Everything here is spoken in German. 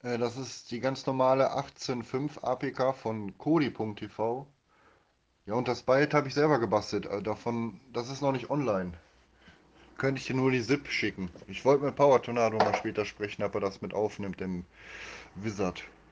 Das ist die ganz normale 18.5 APK von Kodi.tv. Ja, und das Byte habe ich selber gebastelt. Das ist noch nicht online. Könnte ich dir nur die ZIP schicken. Ich wollte mit Power Tornado mal später sprechen, ob er das mit aufnimmt im Wizard.